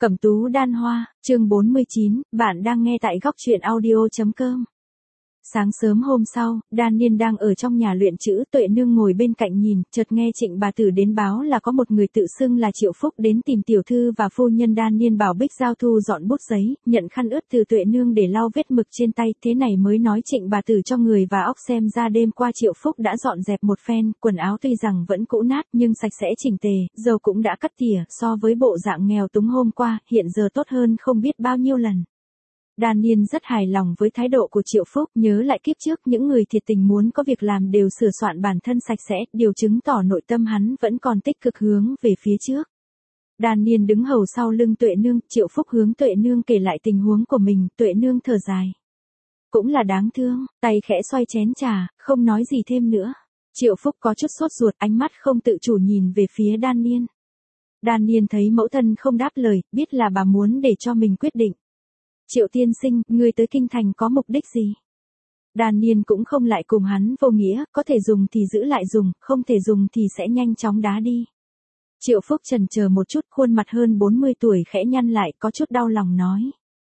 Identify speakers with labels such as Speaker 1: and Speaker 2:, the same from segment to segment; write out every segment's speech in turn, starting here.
Speaker 1: Cẩm tú đan hoa, chương 49, bạn đang nghe tại góc truyện audio.com. Sáng sớm hôm sau, Đan Niên đang ở trong nhà luyện chữ, Tuệ Nương ngồi bên cạnh nhìn, chợt nghe Trịnh bà tử đến báo là có một người tự xưng là Triệu Phúc đến tìm tiểu thư và phu nhân. Đan Niên bảo Bích Giao thu dọn bút giấy, nhận khăn ướt từ Tuệ Nương để lau vết mực trên tay, thế này mới nói Trịnh bà tử cho người và óc xem ra đêm qua Triệu Phúc đã dọn dẹp một phen, quần áo tuy rằng vẫn cũ nát nhưng sạch sẽ chỉnh tề, dầu cũng đã cắt tỉa, so với bộ dạng nghèo túng hôm qua, hiện giờ tốt hơn không biết bao nhiêu lần. Đan Niên rất hài lòng với thái độ của Triệu Phúc, nhớ lại kiếp trước những người thiệt tình muốn có việc làm đều sửa soạn bản thân sạch sẽ, điều chứng tỏ nội tâm hắn vẫn còn tích cực hướng về phía trước. Đan Niên đứng hầu sau lưng Tuệ Nương, Triệu Phúc hướng Tuệ Nương kể lại tình huống của mình, Tuệ Nương thở dài. Cũng là đáng thương, tay khẽ xoay chén trà, không nói gì thêm nữa. Triệu Phúc có chút sốt ruột, ánh mắt không tự chủ nhìn về phía Đan Niên. Đan Niên thấy mẫu thân không đáp lời, biết là bà muốn để cho mình quyết định. Triệu tiên sinh, ngươi tới kinh thành có mục đích gì? Đan Niên cũng không lại cùng hắn vô nghĩa, có thể dùng thì giữ lại dùng, không thể dùng thì sẽ nhanh chóng đá đi. Triệu Phúc chần chờ một chút, khuôn mặt hơn 40 tuổi khẽ nhăn lại, có chút đau lòng nói.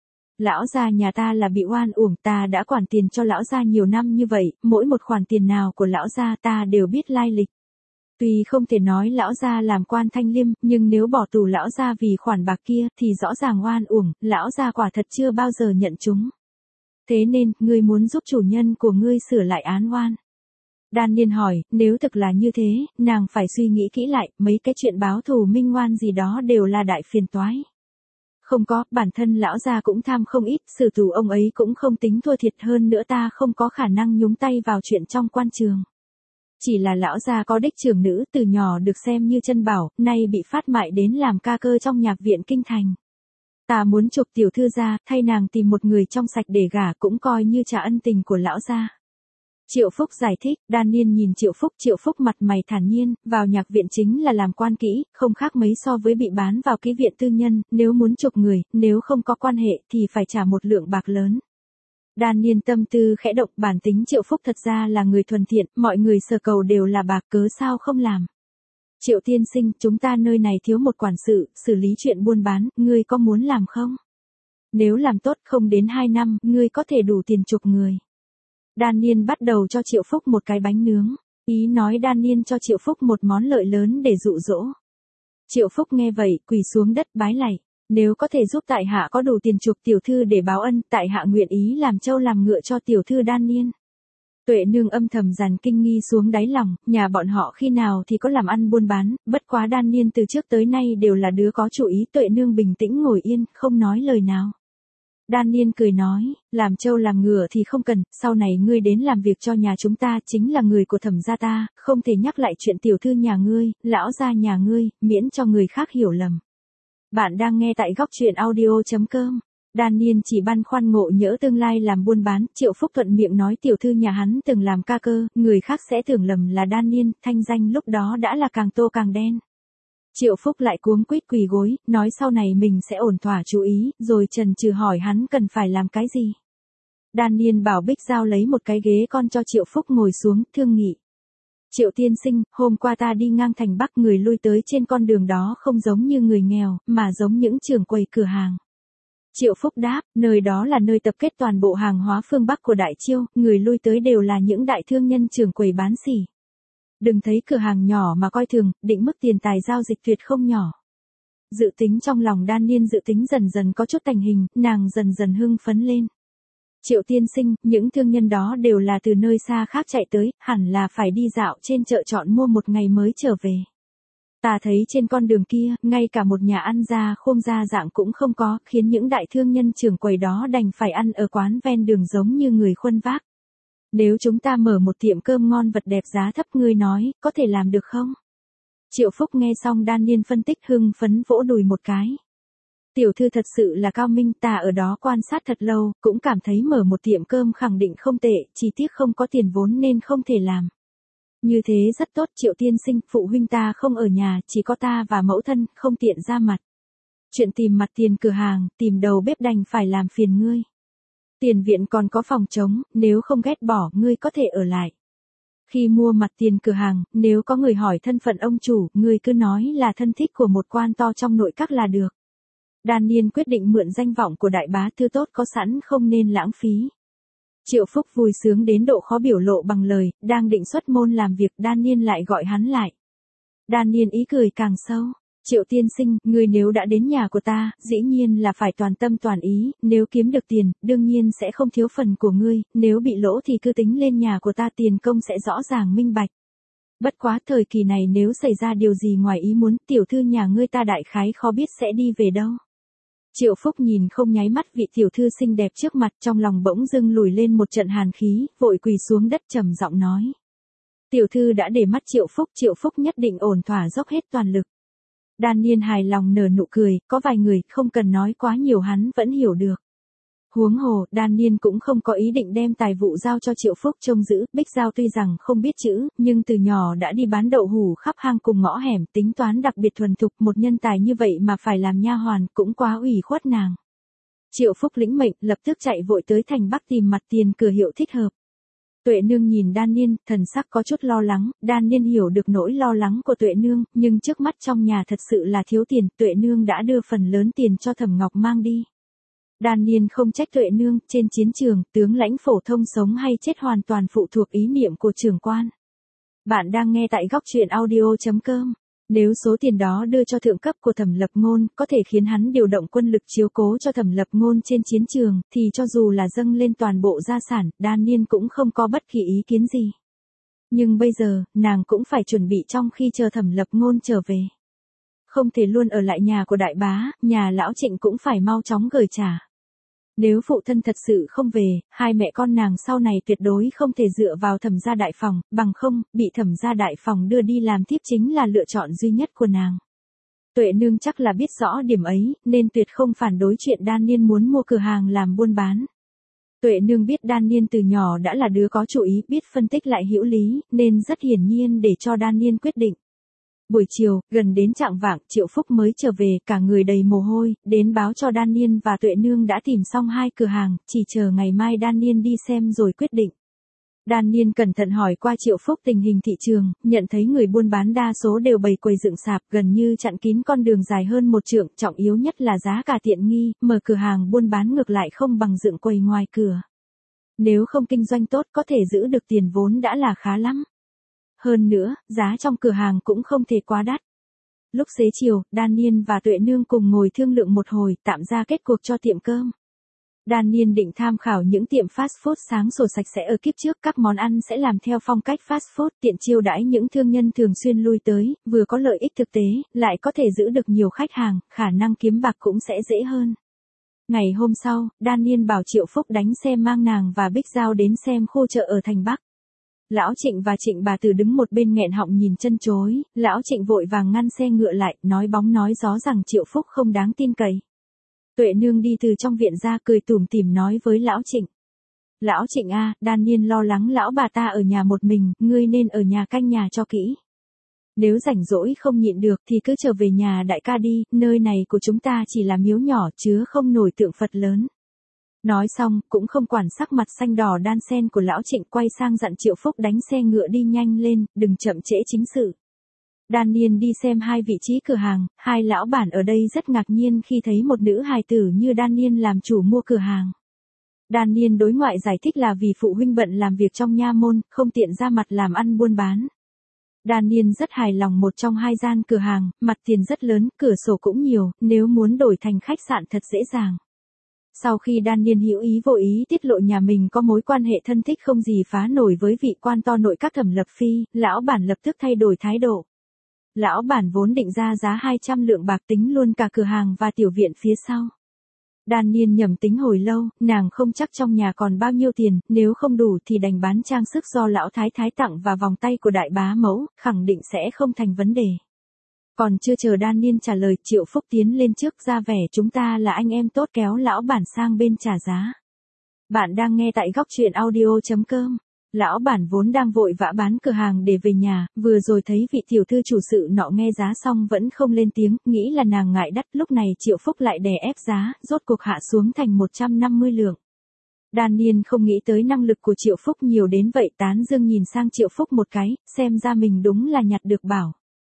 Speaker 1: Lão gia nhà ta là bị oan uổng, ta đã quản tiền cho lão gia nhiều năm như vậy, mỗi một khoản tiền nào của lão gia ta đều biết lai lịch. Tuy không thể nói lão gia làm quan thanh liêm, nhưng nếu bỏ tù lão gia vì khoản bạc kia thì rõ ràng oan uổng, lão gia quả thật chưa bao giờ nhận chúng. Thế nên, ngươi muốn giúp chủ nhân của ngươi sửa lại án oan. Đan Niên hỏi, nếu thực là như thế, nàng phải suy nghĩ kỹ lại, mấy cái chuyện báo thù minh oan gì đó đều là đại phiền toái. Không có, bản thân lão gia cũng tham không ít, xử tù ông ấy cũng không tính thua thiệt, hơn nữa ta không có khả năng nhúng tay vào chuyện trong quan trường. Chỉ là lão gia có đích trưởng nữ từ nhỏ được xem như chân bảo, nay bị phát mại đến làm ca cơ trong nhạc viện kinh thành. Ta muốn chụp tiểu thư ra, thay nàng tìm một người trong sạch để gả, cũng coi như trả ân tình của lão gia. Triệu Phúc giải thích. Đan Niên nhìn Triệu Phúc mặt mày thản nhiên, vào nhạc viện chính là làm quan kỹ, không khác mấy so với bị bán vào ký viện tư nhân, nếu muốn chụp người, nếu không có quan hệ thì phải trả một lượng bạc lớn. Đan Niên tâm tư khẽ động, bản tính Triệu Phúc thật ra là người thuần thiện, mọi người sở cầu đều là bạc, cớ sao không làm. Triệu tiên sinh, chúng ta nơi này thiếu một quản sự, xử lý chuyện buôn bán, ngươi có muốn làm không? Nếu làm tốt không đến 2 năm, ngươi có thể đủ tiền chục người. Đan Niên bắt đầu cho Triệu Phúc một cái bánh nướng, ý nói Đan Niên cho Triệu Phúc một món lợi lớn để dụ dỗ. Triệu Phúc nghe vậy, quỳ xuống đất bái lạy. Nếu có thể giúp tại hạ có đủ tiền chuộc tiểu thư để báo ân, tại hạ nguyện ý làm trâu làm ngựa cho tiểu thư Đan Niên. Tuệ Nương âm thầm dàn kinh nghi xuống đáy lòng, nhà bọn họ khi nào thì có làm ăn buôn bán, bất quá Đan Niên từ trước tới nay đều là đứa có chủ ý. Tuệ Nương bình tĩnh ngồi yên, không nói lời nào. Đan Niên cười nói, làm trâu làm ngựa thì không cần, sau này ngươi đến làm việc cho nhà chúng ta, chính là người của Thẩm gia ta, không thể nhắc lại chuyện tiểu thư nhà ngươi, lão gia nhà ngươi, miễn cho người khác hiểu lầm. Bạn đang nghe tại góc truyện audio.com. Đan Niên chỉ băn khoăn ngộ nhỡ tương lai làm buôn bán, Triệu Phúc thuận miệng nói tiểu thư nhà hắn từng làm ca cơ, người khác sẽ tưởng lầm là Đan Niên, thanh danh lúc đó đã là càng tô càng đen. Triệu Phúc lại cuống quýt quỳ gối, nói sau này mình sẽ ổn thỏa chú ý, rồi chần chừ hỏi hắn cần phải làm cái gì. Đan Niên bảo Bích Giao lấy một cái ghế con cho Triệu Phúc ngồi xuống, thương nghị. Triệu tiên sinh, hôm qua ta đi ngang thành Bắc, người lui tới trên con đường đó không giống như người nghèo, mà giống những trưởng quầy cửa hàng. Triệu Phúc đáp, nơi đó là nơi tập kết toàn bộ hàng hóa phương Bắc của Đại Chiêu, người lui tới đều là những đại thương nhân trưởng quầy bán xỉ. Đừng thấy cửa hàng nhỏ mà coi thường, định mức tiền tài giao dịch tuyệt không nhỏ. Dự tính trong lòng Đan Niên dự tính dần dần có chút thành hình, nàng dần dần hưng phấn lên. Triệu tiên sinh, những thương nhân đó đều là từ nơi xa khác chạy tới, hẳn là phải đi dạo trên chợ chọn mua một ngày mới trở về. Ta thấy trên con đường kia, ngay cả một nhà ăn ra khôm ra dạng cũng không có, khiến những đại thương nhân trưởng quầy đó đành phải ăn ở quán ven đường giống như người khuân vác. Nếu chúng ta mở một tiệm cơm ngon vật đẹp giá thấp, ngươi nói, có thể làm được không? Triệu Phúc nghe xong Đan Niên phân tích hưng phấn vỗ đùi một cái. Tiểu thư thật sự là cao minh, ta ở đó quan sát thật lâu, cũng cảm thấy mở một tiệm cơm khẳng định không tệ, chỉ tiếc không có tiền vốn nên không thể làm. Như thế rất tốt Triệu tiên sinh, phụ huynh ta không ở nhà, chỉ có ta và mẫu thân, không tiện ra mặt. Chuyện tìm mặt tiền cửa hàng, tìm đầu bếp đành phải làm phiền ngươi. Tiền viện còn có phòng trống, nếu không ghét bỏ, ngươi có thể ở lại. Khi mua mặt tiền cửa hàng, nếu có người hỏi thân phận ông chủ, ngươi cứ nói là thân thích của một quan to trong nội các là được. Daniel quyết định mượn danh vọng của đại bá thư tốt có sẵn không nên lãng phí. Triệu Phúc vui sướng đến độ khó biểu lộ bằng lời, đang định xuất môn làm việc Daniel lại gọi hắn lại. Daniel ý cười càng sâu. Triệu tiên sinh, ngươi nếu đã đến nhà của ta, dĩ nhiên là phải toàn tâm toàn ý, nếu kiếm được tiền, đương nhiên sẽ không thiếu phần của ngươi, nếu bị lỗ thì cứ tính lên nhà của ta tiền công sẽ rõ ràng minh bạch. Bất quá thời kỳ này nếu xảy ra điều gì ngoài ý muốn, tiểu thư nhà ngươi ta đại khái khó biết sẽ đi về đâu. Triệu Phúc nhìn không nháy mắt vị tiểu thư xinh đẹp trước mặt, trong lòng bỗng dưng lùi lên một trận hàn khí, vội quỳ xuống đất trầm giọng nói. Tiểu thư đã để mắt Triệu Phúc nhất định ổn thỏa dốc hết toàn lực. Daniel hài lòng nở nụ cười, có vài người không cần nói quá nhiều hắn vẫn hiểu được. Huống hồ, Daniel cũng không có ý định đem tài vụ giao cho Triệu Phúc trông giữ, Bích Giao tuy rằng không biết chữ, nhưng từ nhỏ đã đi bán đậu hủ khắp hang cùng ngõ hẻm, tính toán đặc biệt thuần thục, một nhân tài như vậy mà phải làm nha hoàn cũng quá ủy khuất nàng. Triệu Phúc lĩnh mệnh, lập tức chạy vội tới thành Bắc tìm mặt tiền cửa hiệu thích hợp. Tuệ nương nhìn Daniel, thần sắc có chút lo lắng, Daniel hiểu được nỗi lo lắng của Tuệ nương, nhưng trước mắt trong nhà thật sự là thiếu tiền, Tuệ nương đã đưa phần lớn tiền cho Thẩm Ngọc mang đi. Daniel không trách Tuệ nương, trên chiến trường, tướng lãnh phổ thông sống hay chết hoàn toàn phụ thuộc ý niệm của trưởng quan. Bạn đang nghe tại góc truyện audio.com. Nếu số tiền đó đưa cho thượng cấp của Thẩm Lập Ngôn, có thể khiến hắn điều động quân lực chiếu cố cho Thẩm Lập Ngôn trên chiến trường, thì cho dù là dâng lên toàn bộ gia sản, Daniel cũng không có bất kỳ ý kiến gì. Nhưng bây giờ, nàng cũng phải chuẩn bị trong khi chờ Thẩm Lập Ngôn trở về. Không thể luôn ở lại nhà của đại bá, nhà lão Trịnh cũng phải mau chóng gửi trả. Nếu phụ thân thật sự không về, hai mẹ con nàng sau này tuyệt đối không thể dựa vào Thẩm gia đại phòng, bằng không, bị Thẩm gia đại phòng đưa đi làm tiếp chính là lựa chọn duy nhất của nàng. Tuệ nương chắc là biết rõ điểm ấy, nên tuyệt không phản đối chuyện Daniel muốn mua cửa hàng làm buôn bán. Tuệ nương biết Daniel từ nhỏ đã là đứa có chủ ý, biết phân tích lại hữu lý, nên rất hiển nhiên để cho Daniel quyết định. Buổi chiều, gần đến chạng vạng, Triệu Phúc mới trở về, cả người đầy mồ hôi, đến báo cho Daniel và Tuệ nương đã tìm xong hai cửa hàng, chỉ chờ ngày mai Daniel đi xem rồi quyết định. Daniel cẩn thận hỏi qua Triệu Phúc tình hình thị trường, nhận thấy người buôn bán đa số đều bày quầy dựng sạp, gần như chặn kín con đường dài hơn một trượng, trọng yếu nhất là giá cả tiện nghi, mở cửa hàng buôn bán ngược lại không bằng dựng quầy ngoài cửa. Nếu không kinh doanh tốt có thể giữ được tiền vốn đã là khá lắm. Hơn nữa, giá trong cửa hàng cũng không thể quá đắt. Lúc xế chiều, Daniel và Tuệ nương cùng ngồi thương lượng một hồi, tạm ra kết cuộc cho tiệm cơm. Daniel định tham khảo những tiệm fast food sáng sủa sạch sẽ ở kiếp trước, các món ăn sẽ làm theo phong cách fast food, tiện chiêu đãi những thương nhân thường xuyên lui tới, vừa có lợi ích thực tế, lại có thể giữ được nhiều khách hàng, khả năng kiếm bạc cũng sẽ dễ hơn. Ngày hôm sau, Daniel bảo Triệu Phúc đánh xe mang nàng và Bích Giao đến xem khu chợ ở thành Bắc. Lão Trịnh và Trịnh bà tử đứng một bên nghẹn họng nhìn chân chối, lão Trịnh vội vàng ngăn xe ngựa lại, nói bóng nói gió rằng Triệu Phúc không đáng tin cậy. Tuệ nương đi từ trong viện ra cười tủm tỉm nói với lão Trịnh. Lão Trịnh a, Daniel lo lắng lão bà ta ở nhà một mình, ngươi nên ở nhà canh nhà cho kỹ. Nếu rảnh rỗi không nhịn được thì cứ trở về nhà đại ca đi, nơi này của chúng ta chỉ là miếu nhỏ chứa không nổi tượng Phật lớn. Nói xong, cũng không quản sắc mặt xanh đỏ đan sen của lão Trịnh, quay sang dặn Triệu Phúc đánh xe ngựa đi nhanh lên, đừng chậm trễ chính sự. Daniel đi xem hai vị trí cửa hàng, hai lão bản ở đây rất ngạc nhiên khi thấy một nữ hài tử như Daniel làm chủ mua cửa hàng. Daniel đối ngoại giải thích là vì phụ huynh bận làm việc trong nha môn, không tiện ra mặt làm ăn buôn bán. Daniel rất hài lòng một trong hai gian cửa hàng, mặt tiền rất lớn, cửa sổ cũng nhiều, nếu muốn đổi thành khách sạn thật dễ dàng. Sau khi Daniel hữu ý vô ý tiết lộ nhà mình có mối quan hệ thân thích không gì phá nổi với vị quan to nội các Thẩm Lập Phi, lão bản lập tức thay đổi thái độ. Lão bản vốn định ra giá 200 lượng bạc tính luôn cả cửa hàng và tiểu viện phía sau. Daniel nhẩm tính hồi lâu, nàng không chắc trong nhà còn bao nhiêu tiền, nếu không đủ thì đành bán trang sức do lão thái thái tặng và vòng tay của đại bá mẫu, khẳng định sẽ không thành vấn đề. Còn chưa chờ Daniel trả lời, Triệu Phúc tiến lên trước ra vẻ chúng ta là anh em tốt kéo lão bản sang bên trả giá. Bạn đang nghe tại góc truyện audio.com. Lão bản vốn đang vội vã bán cửa hàng để về nhà, vừa rồi thấy vị tiểu thư chủ sự nọ nghe giá xong vẫn không lên tiếng, nghĩ là nàng ngại đắt, lúc này Triệu Phúc lại đè ép giá, rốt cuộc hạ xuống thành 150 lượng. Daniel không nghĩ tới năng lực của Triệu Phúc nhiều đến vậy, tán dương nhìn sang Triệu Phúc một cái, xem ra mình đúng là nhặt được bảo.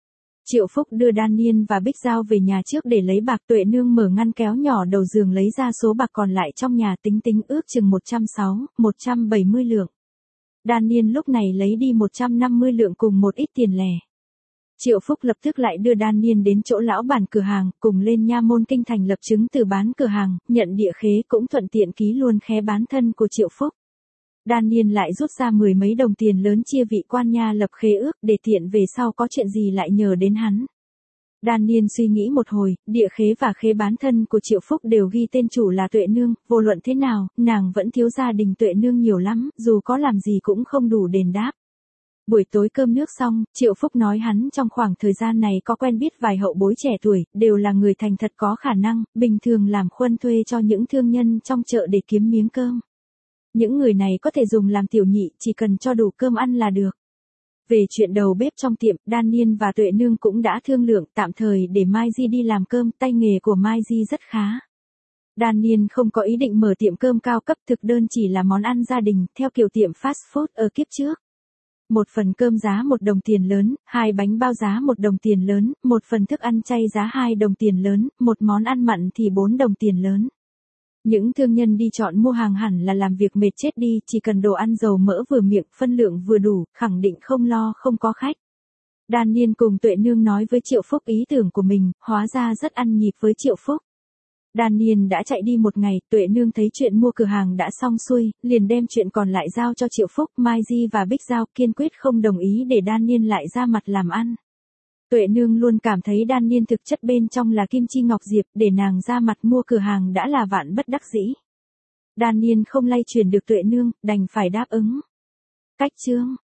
Speaker 1: Triệu Phúc đưa Daniel và Bích Giao về nhà trước để lấy bạc. Tuệ Nương mở ngăn kéo nhỏ đầu giường lấy ra số bạc còn lại trong nhà, tính tính ước chừng 170 lượng. Daniel lúc này lấy đi 150 lượng cùng một ít tiền lẻ. Triệu Phúc lập tức lại đưa Daniel đến chỗ lão bản cửa hàng, cùng lên nha môn kinh thành lập chứng từ bán cửa hàng, nhận địa khế, cũng thuận tiện ký luôn khế bán thân của Triệu Phúc. Daniel lại rút ra 10 mấy đồng tiền lớn chia vị quan nha lập khế ước, để tiện về sau có chuyện gì lại nhờ đến hắn. Daniel suy nghĩ một hồi, địa khế và khế bán thân của Triệu Phúc đều ghi tên chủ là Tuệ Nương, vô luận thế nào, nàng vẫn thiếu gia đình Tuệ Nương nhiều lắm, dù có làm gì cũng không đủ đền đáp. Buổi tối cơm nước xong, Triệu Phúc nói hắn trong khoảng thời gian này có quen biết vài hậu bối trẻ tuổi, đều là người thành thật có khả năng, bình thường làm khuân thuê cho những thương nhân trong chợ để kiếm miếng cơm. Những người này có thể dùng làm tiểu nhị, chỉ cần cho đủ cơm ăn là được. Về chuyện đầu bếp trong tiệm, Daniel và Tuệ Nương cũng đã thương lượng tạm thời để Mai Di đi làm cơm, tay nghề của Mai Di rất khá. Daniel không có ý định mở tiệm cơm cao cấp, thực đơn chỉ là món ăn gia đình, theo kiểu tiệm fast food ở kiếp trước. Một phần cơm giá 1 đồng tiền lớn, 2 bánh bao giá 1 đồng tiền lớn, một phần thức ăn chay giá 2 đồng tiền lớn, một món ăn mặn thì 4 đồng tiền lớn. Những thương nhân đi chọn mua hàng hẳn là làm việc mệt chết đi, chỉ cần đồ ăn dầu mỡ vừa miệng, phân lượng vừa đủ, khẳng định không lo không có khách. Daniel cùng Tuệ Nương nói với Triệu Phúc ý tưởng của mình, hóa ra rất ăn nhịp với Triệu Phúc. Daniel đã chạy đi một ngày, Tuệ Nương thấy chuyện mua cửa hàng đã xong xuôi, liền đem chuyện còn lại giao cho Triệu Phúc. Mai Di và Bích Giao kiên quyết không đồng ý để Daniel lại ra mặt làm ăn. Tuệ Nương luôn cảm thấy Daniel thực chất bên trong là kim chi ngọc diệp, để nàng ra mặt mua cửa hàng đã là vạn bất đắc dĩ. Daniel không lay chuyển được Tuệ Nương, đành phải đáp ứng. Cách chương